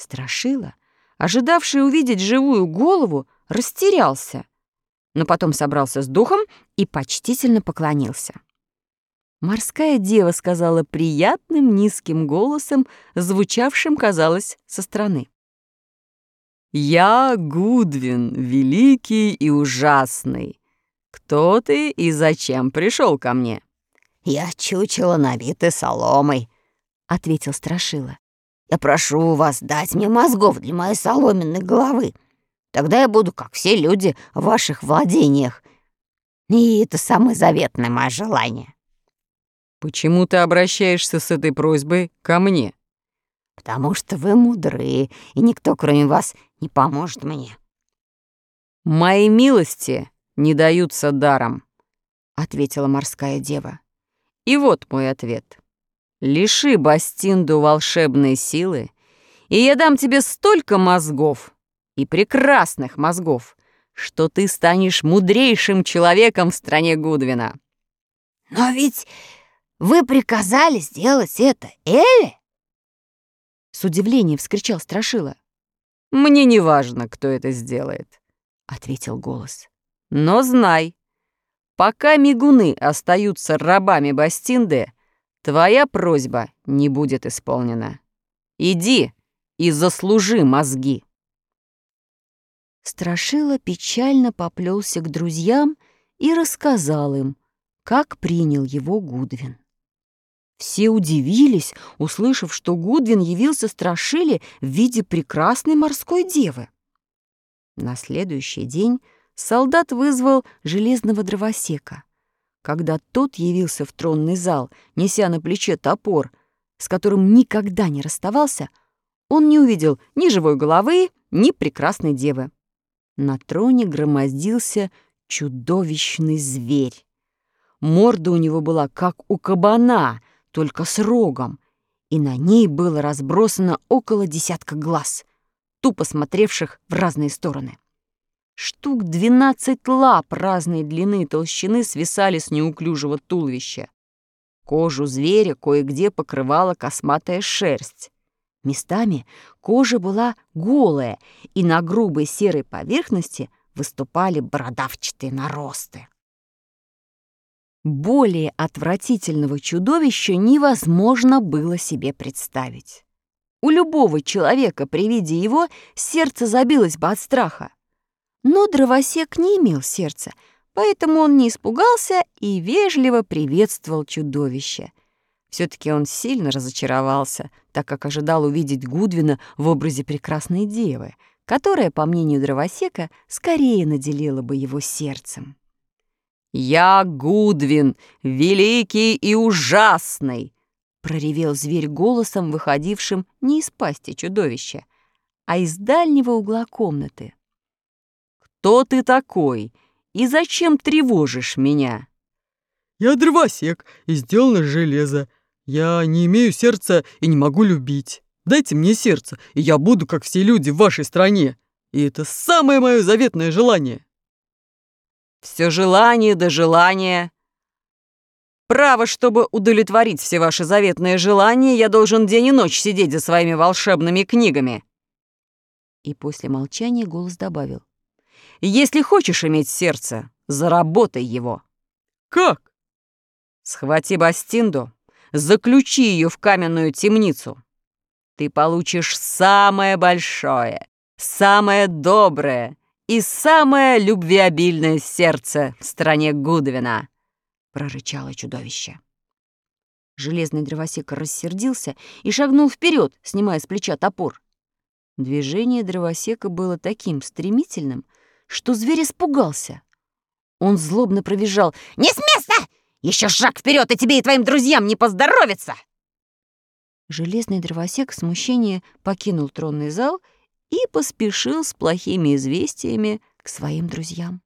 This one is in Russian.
Страшила, ожидавший увидеть живую голову, растерялся, но потом собрался с духом и почтительно поклонился. Морская дева сказала приятным низким голосом, звучавшим, казалось, со стороны: «Я Гудвин, великий и ужасный. Кто ты и зачем пришел ко мне?» «Я чучело, набитое соломой», — ответил Страшила. «Я прошу вас дать мне мозгов для моей соломенной головы. Тогда я буду, как все люди, в ваших владениях. И это самое заветное мое желание». «Почему ты обращаешься с этой просьбой ко мне?» «Потому что вы мудры, и никто, кроме вас, не поможет мне». «Мои милости не даются даром», — ответила морская дева. «И вот мой ответ. Лиши Бастинду волшебной силы, и я дам тебе столько мозгов, и прекрасных мозгов, что ты станешь мудрейшим человеком в стране Гудвина». «Но ведь вы приказали сделать это Элли?» С удивлением вскричал Страшила. «Мне не важно, кто это сделает», — ответил голос. «Но знай, пока мигуны остаются рабами Бастинды, твоя просьба не будет исполнена. Иди и заслужи мозги». Страшила печально поплелся к друзьям и рассказал им, как принял его Гудвин. Все удивились, услышав, что Гудвин явился Страшиле в виде прекрасной морской девы. На следующий день солдат вызвал железного дровосека. Когда тот явился в тронный зал, неся на плече топор, с которым никогда не расставался, он не увидел ни живой головы, ни прекрасной девы. На троне громоздился чудовищный зверь. Морда у него была, как у кабана, только с рогом, и на ней было разбросано около 10 глаз, тупо смотревших в разные стороны. Штук 12 лап разной длины и толщины свисали с неуклюжего туловища. Кожу зверя кое-где покрывала косматая шерсть. Местами кожа была голая, и на грубой серой поверхности выступали бородавчатые наросты. Более отвратительного чудовища невозможно было себе представить. У любого человека при виде его сердце забилось бы от страха. Но дровосек не имел сердца, поэтому он не испугался и вежливо приветствовал чудовище. Все-таки он сильно разочаровался, так как ожидал увидеть Гудвина в образе прекрасной девы, которая, по мнению дровосека, скорее наделила бы его сердцем. «Я Гудвин, великий и ужасный!» — проревел зверь голосом, выходившим не из пасти чудовища, а из дальнего угла комнаты. «Кто ты такой и зачем тревожишь меня?» «Я дровосек и сделан из железа. Я не имею сердца и не могу любить. Дайте мне сердце, и я буду, как все люди в вашей стране. И это самое мое заветное желание». «Все желание да желание. Право, чтобы удовлетворить все ваши заветные желания, я должен день и ночь сидеть за своими волшебными книгами». И после молчания голос добавил: «Если хочешь иметь сердце, заработай его». «Как?» «Схвати Бастинду, заключи ее в каменную темницу. Ты получишь самое большое, самое доброе и самое любвеобильное сердце в стране Гудвина», — прорычало чудовище. Железный дровосек рассердился и шагнул вперед, снимая с плеча топор. Движение дровосека было таким стремительным, что зверь испугался. Он злобно провизжал: «Не с места! Еще шаг вперед, и тебе и твоим друзьям не поздоровится!» Железный дровосек в смущении покинул тронный зал и поспешил с плохими известиями к своим друзьям.